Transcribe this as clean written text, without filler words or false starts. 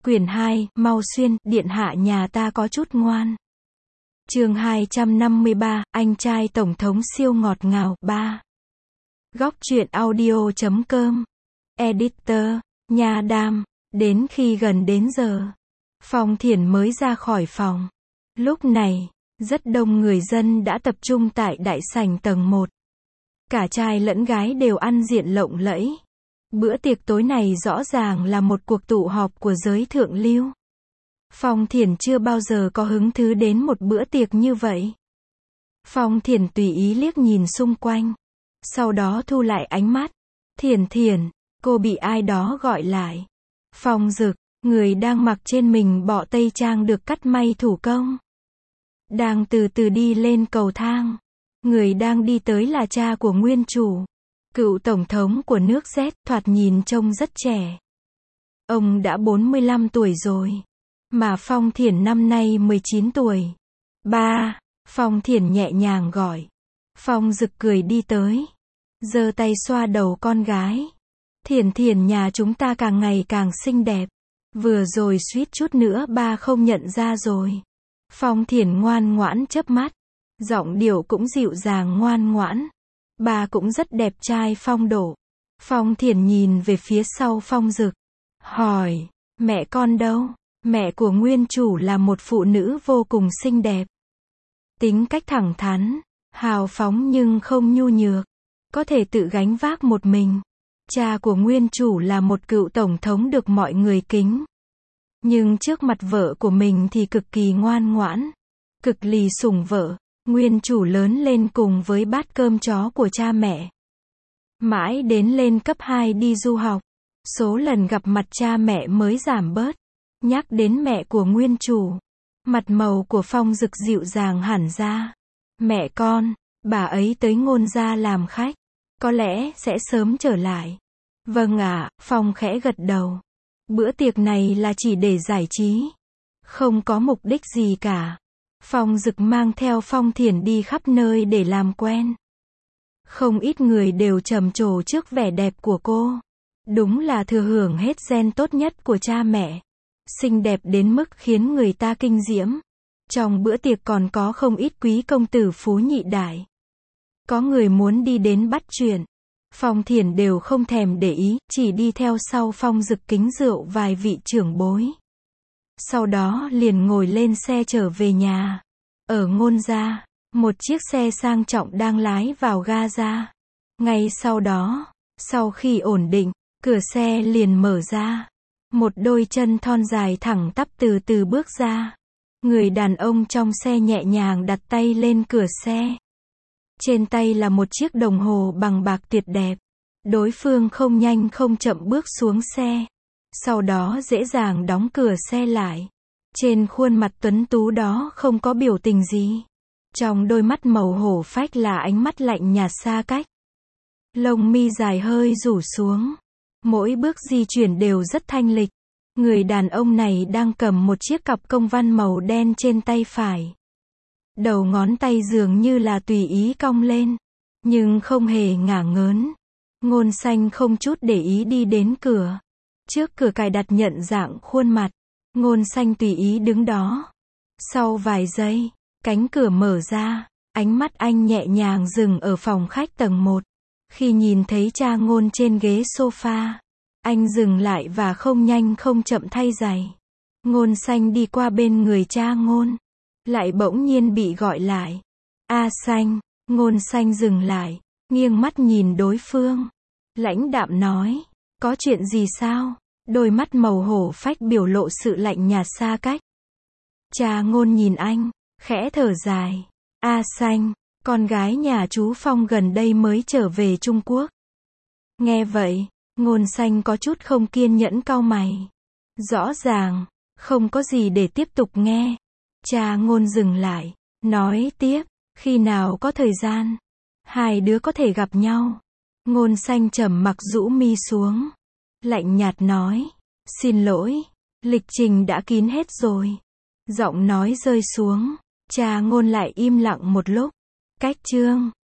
Quyển 2, Mau Xuyên, điện hạ nhà ta có chút ngoan. Chương 253, anh trai tổng thống siêu ngọt ngào, 3. Góc truyện audio.com. Editor, Nha Đam. Đến khi gần đến giờ, Phong Thiển mới ra khỏi phòng. Lúc này, rất đông người dân đã tập trung tại đại sảnh tầng 1. Cả trai lẫn gái đều ăn diện lộng lẫy. Bữa tiệc tối này rõ ràng là một cuộc tụ họp của giới thượng lưu. Phong Thiển chưa bao giờ có hứng thú đến một bữa tiệc như vậy. Phong Thiển tùy ý liếc nhìn xung quanh. Sau đó thu lại ánh mắt. Thiển Thiển, cô bị ai đó gọi lại. Phong Dực, người đang mặc trên mình bọ tây trang được cắt may thủ công, đang từ từ đi lên cầu thang. Người đang đi tới là cha của nguyên chủ, cựu tổng thống của nước Z, thoạt nhìn trông rất trẻ. Ông đã 45 tuổi rồi, mà Phong Thiển năm nay 19 tuổi. Ba, Phong Thiển nhẹ nhàng gọi. Phong Dực cười đi tới, giơ tay xoa đầu con gái. Thiển Thiển nhà chúng ta càng ngày càng xinh đẹp. Vừa rồi suýt chút nữa ba không nhận ra rồi. Phong Thiển ngoan ngoãn chớp mắt, giọng điệu cũng dịu dàng ngoan ngoãn. Ba cũng rất đẹp trai phong độ. Phong Thiển nhìn về phía sau Phong Dực, hỏi, mẹ con đâu? Mẹ của nguyên chủ là một phụ nữ vô cùng xinh đẹp. Tính cách thẳng thắn, hào phóng nhưng không nhu nhược, có thể tự gánh vác một mình. Cha của nguyên chủ là một cựu tổng thống được mọi người kính. Nhưng trước mặt vợ của mình thì cực kỳ ngoan ngoãn, cực lì sủng vợ. Nguyên chủ lớn lên cùng với bát cơm chó của cha mẹ. Mãi đến lên cấp 2 đi du học, số lần gặp mặt cha mẹ mới giảm bớt. Nhắc đến mẹ của nguyên chủ, mặt màu của Phong Dực dịu dàng hẳn ra. Mẹ con, bà ấy tới Ngôn gia làm khách, có lẽ sẽ sớm trở lại. Vâng ạ, Phong khẽ gật đầu. Bữa tiệc này là chỉ để giải trí, không có mục đích gì cả. Phong Dực mang theo Phong Thiển đi khắp nơi để làm quen. Không ít người đều trầm trồ trước vẻ đẹp của cô. Đúng là thừa hưởng hết gen tốt nhất của cha mẹ. Xinh đẹp đến mức khiến người ta kinh diễm. Trong bữa tiệc còn có không ít quý công tử phú nhị đại. Có người muốn đi đến bắt chuyện. Phong Thiển đều không thèm để ý, chỉ đi theo sau Phong Dực kính rượu vài vị trưởng bối. Sau đó liền ngồi lên xe trở về nhà. Ở Ngôn gia, một chiếc xe sang trọng đang lái vào ga ra. Ngay sau đó, sau khi ổn định, cửa xe liền mở ra. Một đôi chân thon dài thẳng tắp từ từ bước ra. Người đàn ông trong xe nhẹ nhàng đặt tay lên cửa xe. Trên tay là một chiếc đồng hồ bằng bạc tuyệt đẹp. Đối phương không nhanh không chậm bước xuống xe. Sau đó dễ dàng đóng cửa xe lại. Trên khuôn mặt tuấn tú đó không có biểu tình gì. Trong đôi mắt màu hổ phách là ánh mắt lạnh nhạt xa cách. Lông mi dài hơi rủ xuống. Mỗi bước di chuyển đều rất thanh lịch. Người đàn ông này đang cầm một chiếc cặp công văn màu đen trên tay phải. Đầu ngón tay dường như là tùy ý cong lên, nhưng không hề ngả ngớn. Ngôn Xanh không chút để ý đi đến cửa. Trước cửa cài đặt nhận dạng khuôn mặt. Ngôn Xanh tùy ý đứng đó. Sau vài giây, cánh cửa mở ra. Ánh mắt anh nhẹ nhàng dừng ở phòng khách tầng 1. Khi nhìn thấy cha Ngôn trên ghế sofa, anh dừng lại và không nhanh không chậm thay giày. Ngôn Xanh đi qua bên người cha Ngôn, lại bỗng nhiên bị gọi lại. A Xanh. Ngôn Xanh dừng lại, nghiêng mắt nhìn đối phương. Lãnh đạm nói, có chuyện gì sao? Đôi mắt màu hổ phách biểu lộ sự lạnh nhạt xa cách. Cha Ngôn nhìn anh, khẽ thở dài. A Xanh, con gái nhà chú Phong gần đây mới trở về Trung Quốc. Nghe vậy, Ngôn Xanh có chút không kiên nhẫn cau mày. Rõ ràng, không có gì để tiếp tục nghe. Cha Ngôn dừng lại, nói tiếp, khi nào có thời gian, hai đứa có thể gặp nhau. Ngôn Xanh trầm mặc rũ mi xuống, lạnh nhạt nói, xin lỗi, lịch trình đã kín hết rồi. Giọng nói rơi xuống, cha Ngôn lại im lặng một lúc. Cách chương